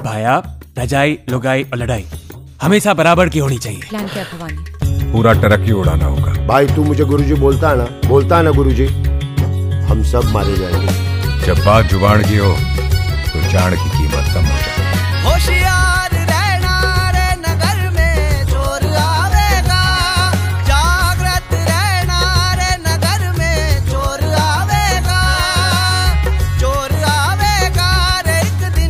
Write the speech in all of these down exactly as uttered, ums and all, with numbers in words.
भाया, रजाई, लुगाई और लड़ाई हमेशा बराबर की होनी चाहिए। प्लान क्या भवानी? पूरा ट्रक ही उड़ाना होगा। भाई तू मुझे गुरुजी बोलता है ना, बोलता है ना गुरुजी, हम सब मारे जाएंगे। जब बात जुबान की हो तो जान की कीमत कम हो जाए। होशियार रहना रे नगर में चोर आवेगा, जागृत रहना रे नगर में चोर आवेगा, चोर आवेगा रे एक दिन,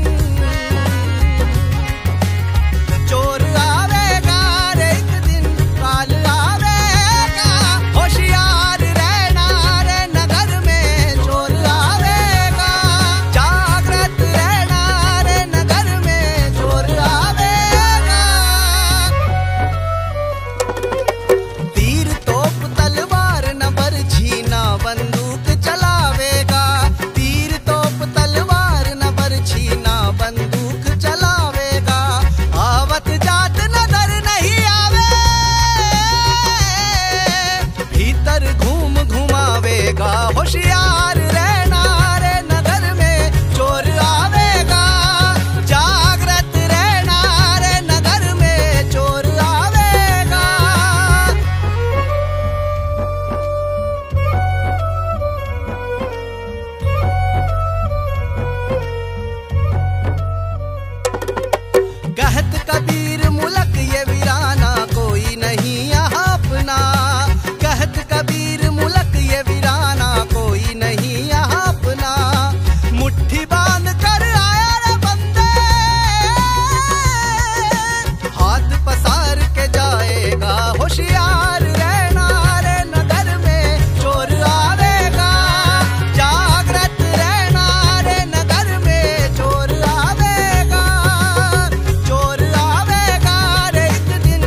चोर आवेगा रे एक दिन, काल आवेगा। होशियार रहना रे नगर में चोर आवेगा, जागृत रहना रे नगर में चोर आवेगा। तीर तोप तलवार न बरछी न बंदूक चलावेगा, तीर तोप तलवार न बरछी न बंदूक चलावेगा। आवत जात नजर नहीं आवे, भीतर घूम घुमावेगा। होशियार रहना रे नगर में चोर आवेगा, जागृत रहना रे नगर में चोर आवेगा। कहत कबीर मुलक ये वीराना कोई नहीं यहाँ अपना, कहत कबीर मुलक ये वीराना कोई नहीं यहाँ अपना। मुट्ठी बांध कर आया रे बंदे, हाथ पसार के जाएगा। होशियार रहना रे नगर में चोर आवेगा, जागृत रहना रे नगर में चोर आवेगा, चोर आवेगा रे एक दिन,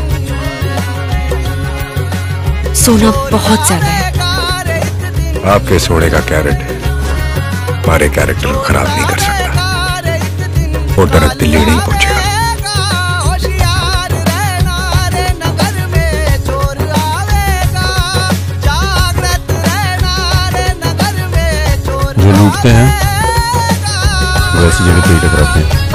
सोना बहुत ज्यादा है। आवेगा रे एक दिन, आपके सोने का कैरेट हमारे कैरेक्टर को खराब नहीं कर सकता। रे एक दिन, वो दर्द दिल्ली नहीं पहुंचेगा। होशियार रहना रे नगर में चोर आवेगा, जागृत रहना रे नगर में चोर जो लूटते हैं आवेगा। वैसी जगह पे ही टकराते हैं।